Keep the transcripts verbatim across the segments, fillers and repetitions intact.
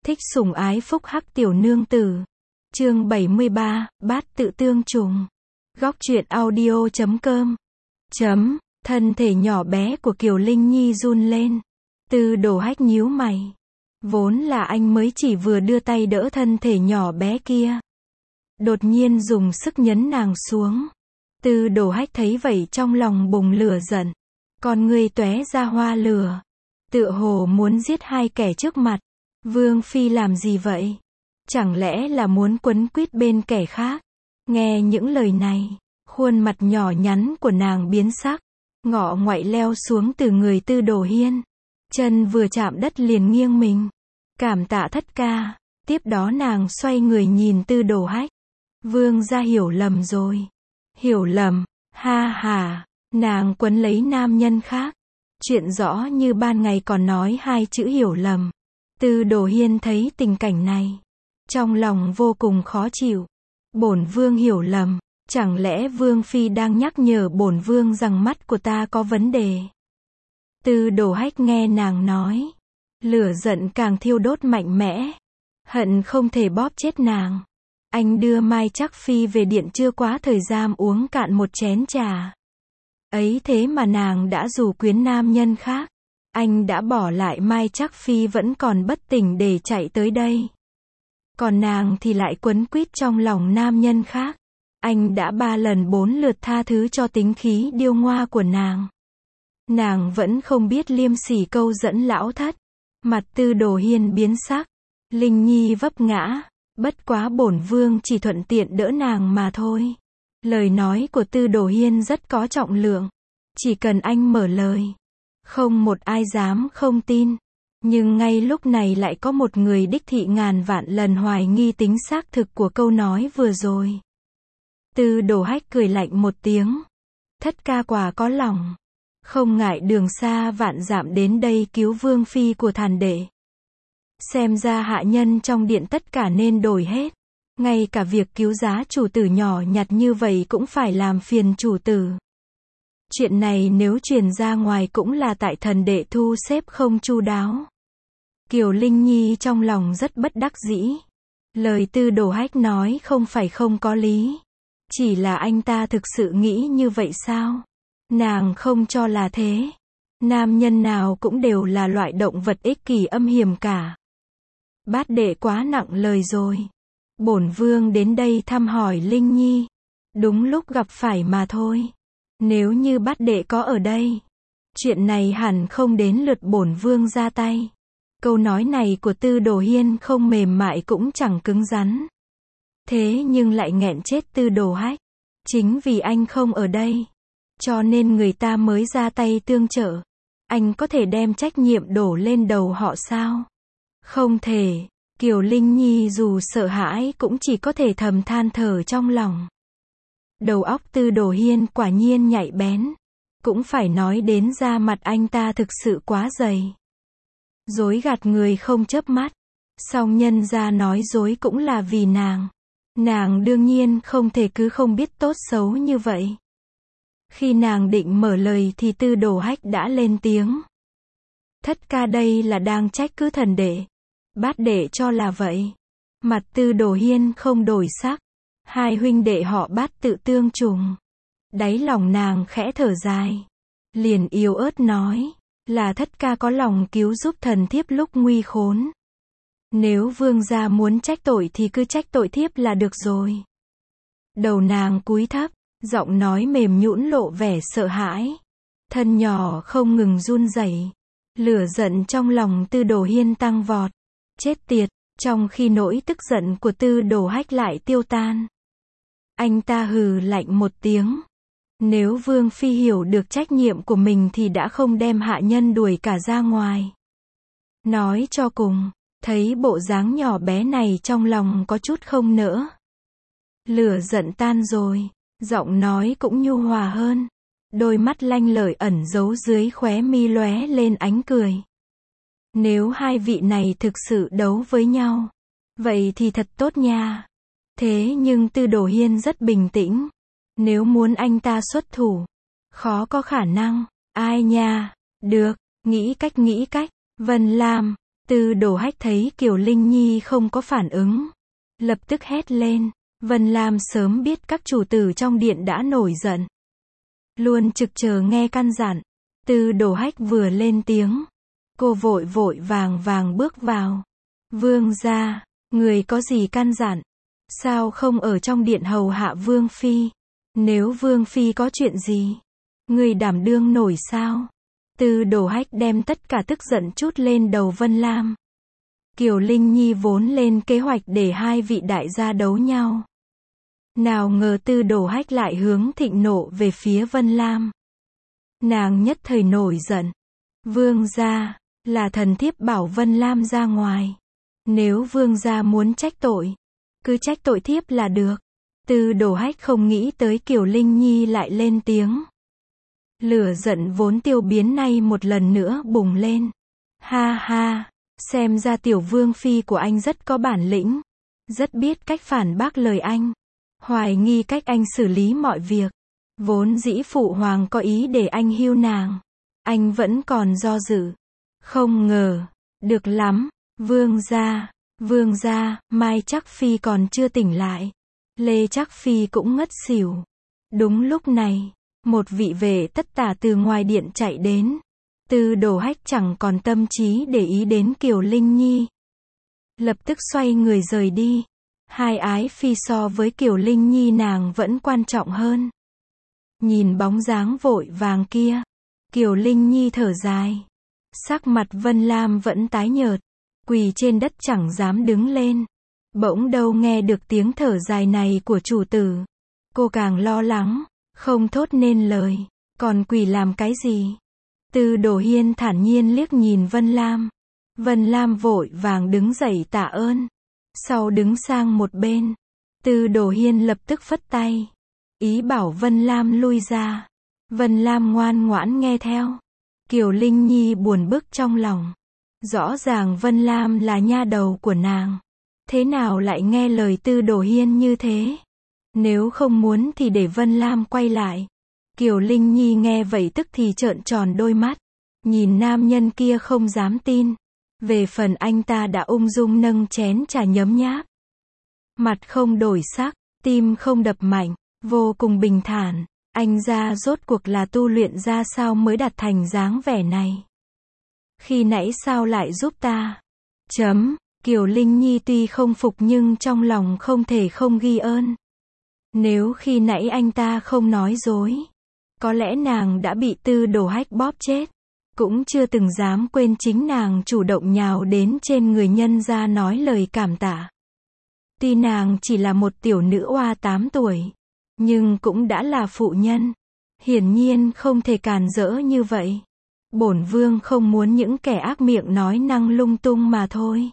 Thích sủng ái phúc hắc tiểu nương tử. Chương bảy mươi ba, bát tự tương trùng. Góc truyện audio chấm com. Chấm, thân thể nhỏ bé của Kiều Linh Nhi run lên. Tư Đồ Hách nhíu mày. Vốn là anh mới chỉ vừa đưa tay đỡ thân thể nhỏ bé kia. Đột nhiên dùng sức nhấn nàng xuống. Tư Đồ Hách thấy vậy trong lòng bùng lửa giận. Con ngươi tóe ra hoa lửa. Tựa hồ muốn giết hai kẻ trước mặt. Vương Phi làm gì vậy? Chẳng lẽ là muốn quấn quýt bên kẻ khác? Nghe những lời này, khuôn mặt nhỏ nhắn của nàng biến sắc. Ngọ ngoại leo xuống từ người Tư Đồ Hiên. Chân vừa chạm đất liền nghiêng mình. Cảm tạ thất ca. Tiếp đó nàng xoay người nhìn Tư Đồ Hách. Vương gia hiểu lầm rồi. Hiểu lầm, ha ha, nàng quấn lấy nam nhân khác. Chuyện rõ như ban ngày còn nói hai chữ hiểu lầm. Tư Đồ Hiên thấy tình cảnh này, trong lòng vô cùng khó chịu. Bổn vương hiểu lầm, chẳng lẽ Vương Phi đang nhắc nhở bổn vương rằng mắt của ta có vấn đề? Tư Đồ Hách nghe nàng nói, lửa giận càng thiêu đốt mạnh mẽ, hận không thể bóp chết nàng. Anh đưa Mai Trắc Phi về điện chưa quá thời gian uống cạn một chén trà. Ấy thế mà nàng đã rủ quyến nam nhân khác. Anh đã bỏ lại Mai Trắc Phi vẫn còn bất tỉnh để chạy tới đây. Còn nàng thì lại quấn quýt trong lòng nam nhân khác. Anh đã ba lần bốn lượt tha thứ cho tính khí điêu ngoa của nàng. Nàng vẫn không biết liêm sỉ câu dẫn lão thất. Mặt Tư Đồ Hiên biến sắc. Linh Nhi vấp ngã. Bất quá bổn vương chỉ thuận tiện đỡ nàng mà thôi. Lời nói của Tư Đồ Hiên rất có trọng lượng. Chỉ cần anh mở lời, không một ai dám không tin. Nhưng ngay lúc này lại có một người đích thị ngàn vạn lần hoài nghi tính xác thực của câu nói vừa rồi. Tư Đồ Hách cười lạnh một tiếng. Thất ca quả có lòng. Không ngại đường xa vạn dặm đến đây cứu Vương Phi của Thàn Đệ. Xem ra hạ nhân trong điện tất cả nên đổi hết. Ngay cả việc cứu giá chủ tử nhỏ nhặt như vậy cũng phải làm phiền chủ tử. Chuyện này nếu truyền ra ngoài cũng là tại Thần Đệ thu xếp không chu đáo. Kiều Linh Nhi trong lòng rất bất đắc dĩ. Lời Tư Đồ Hách nói không phải không có lý. Chỉ là anh ta thực sự nghĩ như vậy sao? Nàng không cho là thế. Nam nhân nào cũng đều là loại động vật ích kỷ âm hiểm cả. Bát đệ quá nặng lời rồi. Bổn vương đến đây thăm hỏi Linh Nhi. Đúng lúc gặp phải mà thôi. Nếu như bát đệ có ở đây, chuyện này hẳn không đến lượt bổn vương ra tay. Câu nói này của Tư Đồ Hiên không mềm mại cũng chẳng cứng rắn. Thế nhưng lại nghẹn chết Tư Đồ Hách. Chính vì anh không ở đây, cho nên người ta mới ra tay tương trợ. Anh có thể đem trách nhiệm đổ lên đầu họ sao? Không thể. Kiều Linh Nhi dù sợ hãi cũng chỉ có thể thầm than thở trong lòng. Đầu óc Tư Đồ Hiên quả nhiên nhạy bén. Cũng phải nói đến da mặt anh ta thực sự quá dày. Dối gạt người không chớp mắt. Song nhân ra nói dối cũng là vì nàng. Nàng đương nhiên không thể cứ không biết tốt xấu như vậy. Khi nàng định mở lời thì Tư Đồ Hách đã lên tiếng. Thất ca đây là đang trách cứ Thần Đệ. Bát đệ cho là vậy. Mặt Tư Đồ Hiên không đổi sắc. Hai huynh đệ họ Bát tự tương trùng. Đáy lòng nàng khẽ thở dài. Liền yếu ớt nói. Là thất ca có lòng cứu giúp thần thiếp lúc nguy khốn. Nếu vương gia muốn trách tội thì cứ trách tội thiếp là được rồi. Đầu nàng cúi thấp. Giọng nói mềm nhũn lộ vẻ sợ hãi. Thân nhỏ không ngừng run rẩy. Lửa giận trong lòng Tư Đồ Hiên tăng vọt. Chết tiệt, trong khi nỗi tức giận của Tư Đồ Hách lại tiêu tan. Anh ta hừ lạnh một tiếng. Nếu Vương Phi hiểu được trách nhiệm của mình thì đã không đem hạ nhân đuổi cả ra ngoài. Nói cho cùng, thấy bộ dáng nhỏ bé này trong lòng có chút không nỡ. Lửa giận tan rồi, giọng nói cũng nhu hòa hơn. Đôi mắt lanh lợi ẩn giấu dưới khóe mi lóe lên ánh cười. Nếu hai vị này thực sự đấu với nhau, vậy thì thật tốt nha. Thế nhưng Tư Đồ Hiên rất bình tĩnh. Nếu muốn anh ta xuất thủ, khó có khả năng. Ai nha? Được, nghĩ cách nghĩ cách. Vân Lam, Tư Đồ Hách thấy Kiều Linh Nhi không có phản ứng, lập tức hét lên. Vân Lam sớm biết các chủ tử trong điện đã nổi giận, luôn trực chờ nghe căn dặn. Tư Đồ Hách vừa lên tiếng, cô vội vội vàng vàng bước vào. Vương gia, người có gì căn dặn? Sao không ở trong điện hầu hạ Vương Phi? Nếu Vương Phi có chuyện gì, người đảm đương nổi sao? Tư Đồ Hách đem tất cả tức giận trút lên đầu Vân Lam. Kiều Linh Nhi vốn lên kế hoạch để hai vị đại gia đấu nhau. Nào ngờ Tư Đồ Hách lại hướng thịnh nộ về phía Vân Lam. Nàng nhất thời nổi giận. Vương gia, là thần thiếp bảo Vân Lam ra ngoài. Nếu vương gia muốn trách tội, cứ trách tội thiếp là được. Tư Đồ Hách không nghĩ tới Kiều Linh Nhi lại lên tiếng. Lửa giận vốn tiêu biến nay một lần nữa bùng lên. Ha ha, xem ra tiểu vương phi của anh rất có bản lĩnh, rất biết cách phản bác lời anh, hoài nghi cách anh xử lý mọi việc. Vốn dĩ phụ hoàng có ý để anh hưu nàng, anh vẫn còn do dự. Không ngờ, được lắm, vương gia, vương gia, Mai Trắc Phi còn chưa tỉnh lại. Lê Trắc Phi cũng ngất xỉu. Đúng lúc này, một vị vệ tất tả từ ngoài điện chạy đến. Tư Đồ Hách chẳng còn tâm trí để ý đến Kiều Linh Nhi, lập tức xoay người rời đi. Hai ái phi so với Kiều Linh Nhi nàng vẫn quan trọng hơn. Nhìn bóng dáng vội vàng kia, Kiều Linh Nhi thở dài. Sắc mặt Vân Lam vẫn tái nhợt, quỳ trên đất chẳng dám đứng lên. Bỗng đâu nghe được tiếng thở dài này của chủ tử, cô càng lo lắng, không thốt nên lời. Còn quỳ làm cái gì? Tư Đồ Hiên thản nhiên liếc nhìn Vân Lam. Vân Lam vội vàng đứng dậy tạ ơn, sau đứng sang một bên. Tư Đồ Hiên lập tức phất tay, ý bảo Vân Lam lui ra. Vân Lam ngoan ngoãn nghe theo. Kiều Linh Nhi buồn bực trong lòng. Rõ ràng Vân Lam là nha đầu của nàng, thế nào lại nghe lời Tư Đồ Hiên như thế? Nếu không muốn thì để Vân Lam quay lại. Kiều Linh Nhi nghe vậy tức thì trợn tròn đôi mắt, nhìn nam nhân kia không dám tin. Về phần anh ta đã ung dung nâng chén trà nhấm nháp, mặt không đổi sắc, tim không đập mạnh, vô cùng bình thản. Anh ra rốt cuộc là tu luyện ra sao mới đạt thành dáng vẻ này? Khi nãy sao lại giúp ta? Chấm, Kiều Linh Nhi tuy không phục nhưng trong lòng không thể không ghi ơn. Nếu khi nãy anh ta không nói dối, có lẽ nàng đã bị Tư Đồ Hách bóp chết. Cũng chưa từng dám quên chính nàng chủ động nhào đến trên người nhân ra nói lời cảm tạ. Tuy nàng chỉ là một tiểu nữ oa tám tuổi, nhưng cũng đã là phụ nhân. Hiển nhiên không thể càn rỡ như vậy. Bổn vương không muốn những kẻ ác miệng nói năng lung tung mà thôi.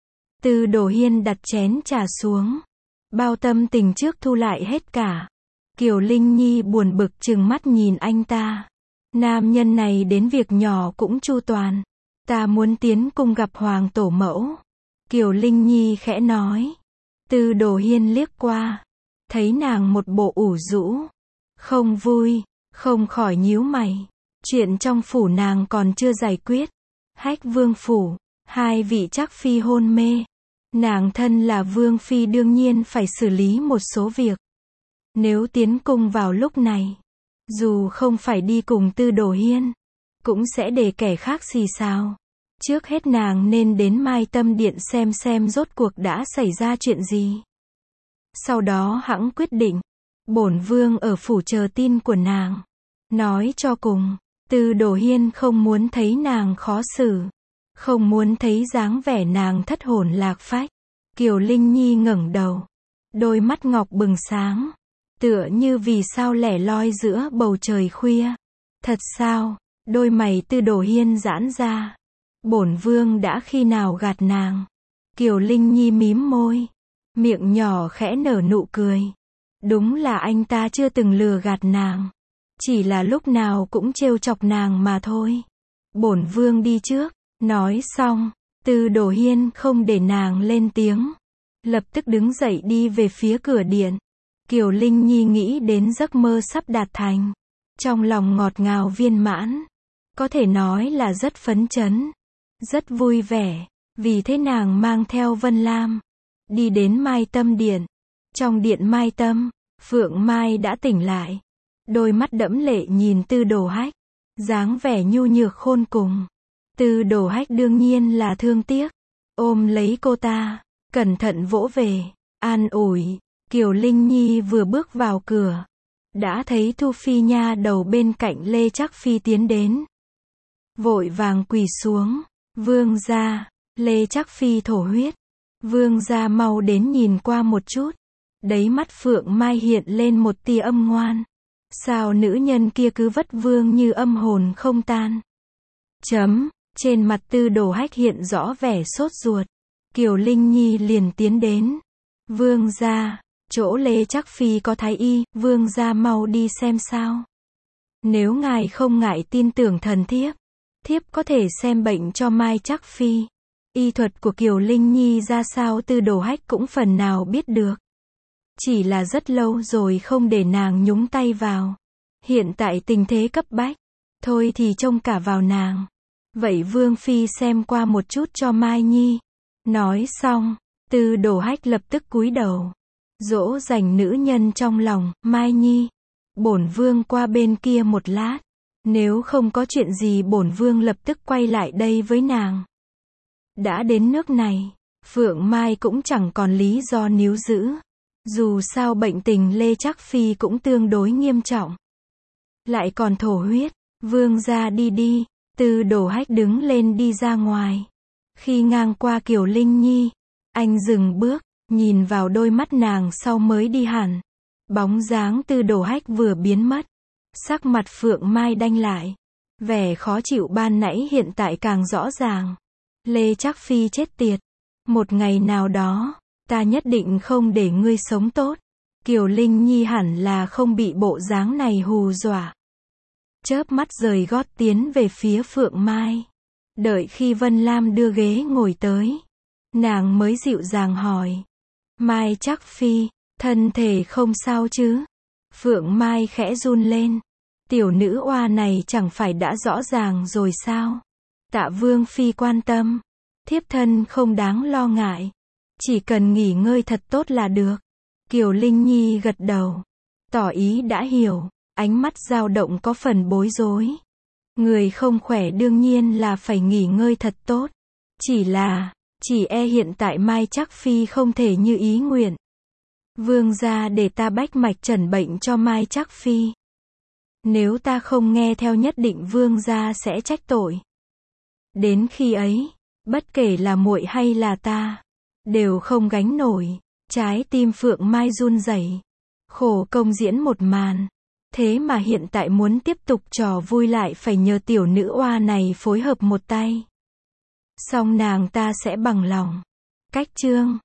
Tư Đồ Hiên đặt chén trà xuống, bao tâm tình trước thu lại hết cả. Kiều Linh Nhi buồn bực trừng mắt nhìn anh ta. Nam nhân này đến việc nhỏ cũng chu toàn. Ta muốn tiến cung gặp hoàng tổ mẫu. Kiều Linh Nhi khẽ nói. Tư Đồ Hiên liếc qua, thấy nàng một bộ ủ rũ, không vui, không khỏi nhíu mày. Chuyện trong phủ nàng còn chưa giải quyết. Hách vương phủ, hai vị Trắc Phi hôn mê. Nàng thân là vương phi đương nhiên phải xử lý một số việc. Nếu tiến cung vào lúc này, dù không phải đi cùng Tư Đồ Hiên, cũng sẽ để kẻ khác xì xào. Trước hết nàng nên đến Mai Tâm Điện xem xem rốt cuộc đã xảy ra chuyện gì. Sau đó hẵng quyết định. Bổn vương ở phủ chờ tin của nàng. Nói cho cùng, Tư Đồ Hiên không muốn thấy nàng khó xử, không muốn thấy dáng vẻ nàng thất hồn lạc phách. Kiều Linh Nhi ngẩng đầu, đôi mắt ngọc bừng sáng, tựa như vì sao lẻ loi giữa bầu trời khuya. Thật sao? Đôi mày Tư Đồ Hiên giãn ra. Bổn vương đã khi nào gạt nàng? Kiều Linh Nhi mím môi, miệng nhỏ khẽ nở nụ cười. Đúng là anh ta chưa từng lừa gạt nàng, chỉ là lúc nào cũng trêu chọc nàng mà thôi. Bổn vương đi trước. Nói xong, Tư Đồ Hiên không để nàng lên tiếng, lập tức đứng dậy đi về phía cửa điện. Kiều Linh Nhi nghĩ đến giấc mơ sắp đạt thành, trong lòng ngọt ngào viên mãn, có thể nói là rất phấn chấn, rất vui vẻ. Vì thế nàng mang theo Vân Lam, đi đến Mai Tâm Điện. Trong điện Mai Tâm, Phượng Mai đã tỉnh lại. Đôi mắt đẫm lệ nhìn Tư Đồ Hách, dáng vẻ nhu nhược khôn cùng. Tư Đồ Hách đương nhiên là thương tiếc, ôm lấy cô ta, cẩn thận vỗ về, an ủi. Kiều Linh Nhi vừa bước vào cửa, đã thấy Thu Phi nha đầu bên cạnh Lê Trác Phi tiến đến. Vội vàng quỳ xuống, vương gia. Lê Trác Phi thổ huyết. Vương gia mau đến nhìn qua một chút. Đấy mắt Phượng Mai hiện lên một tia âm ngoan. Sao nữ nhân kia cứ vất vương như âm hồn không tan. Chấm, trên mặt Tư Đồ Hách hiện rõ vẻ sốt ruột. Kiều Linh Nhi liền tiến đến. Vương gia, chỗ Lê Trác Phi có thái y, vương gia mau đi xem sao. Nếu ngài không ngại tin tưởng thần thiếp, thiếp có thể xem bệnh cho Mai Trác Phi. Y thuật của Kiều Linh Nhi ra sao Tư Đồ Hách cũng phần nào biết được. Chỉ là rất lâu rồi không để nàng nhúng tay vào. Hiện tại tình thế cấp bách, thôi thì trông cả vào nàng. Vậy Vương Phi xem qua một chút cho Mai Nhi. Nói xong, Tư Đồ Hách lập tức cúi đầu, dỗ dành nữ nhân trong lòng. Mai Nhi, bổn vương qua bên kia một lát. Nếu không có chuyện gì bổn vương lập tức quay lại đây với nàng. Đã đến nước này, Phượng Mai cũng chẳng còn lý do níu giữ. Dù sao bệnh tình Lê Trác Phi cũng tương đối nghiêm trọng. Lại còn thổ huyết. Vương gia đi đi. Tư Đồ Hách đứng lên đi ra ngoài. Khi ngang qua Kiều Linh Nhi, anh dừng bước, nhìn vào đôi mắt nàng sau mới đi hẳn. Bóng dáng Tư Đồ Hách vừa biến mất. Sắc mặt Phượng Mai đanh lại. Vẻ khó chịu ban nãy hiện tại càng rõ ràng. Lê Trác Phi chết tiệt. Một ngày nào đó, ta nhất định không để ngươi sống tốt. Kiều Linh Nhi hẳn là không bị bộ dáng này hù dọa. Chớp mắt rời gót tiến về phía Phượng Mai. Đợi khi Vân Lam đưa ghế ngồi tới, nàng mới dịu dàng hỏi. Mai Trác Phi, thân thể không sao chứ? Phượng Mai khẽ run lên. Tiểu nữ oa này chẳng phải đã rõ ràng rồi sao? Tạ Vương Phi quan tâm. Thiếp thân không đáng lo ngại. Chỉ cần nghỉ ngơi thật tốt là được. Kiều Linh Nhi gật đầu, tỏ ý đã hiểu, ánh mắt dao động có phần bối rối. Người không khỏe đương nhiên là phải nghỉ ngơi thật tốt. Chỉ là, chỉ e hiện tại Mai Trác Phi không thể như ý nguyện. Vương gia để ta bách mạch chẩn bệnh cho Mai Trác Phi. Nếu ta không nghe theo nhất định vương gia sẽ trách tội. Đến khi ấy, bất kể là muội hay là ta, đều không gánh nổi. Trái tim Phượng Mai run rẩy, khổ công diễn một màn, thế mà hiện tại muốn tiếp tục trò vui lại phải nhờ tiểu nữ oa này phối hợp một tay. Xong nàng ta sẽ bằng lòng. Cách chương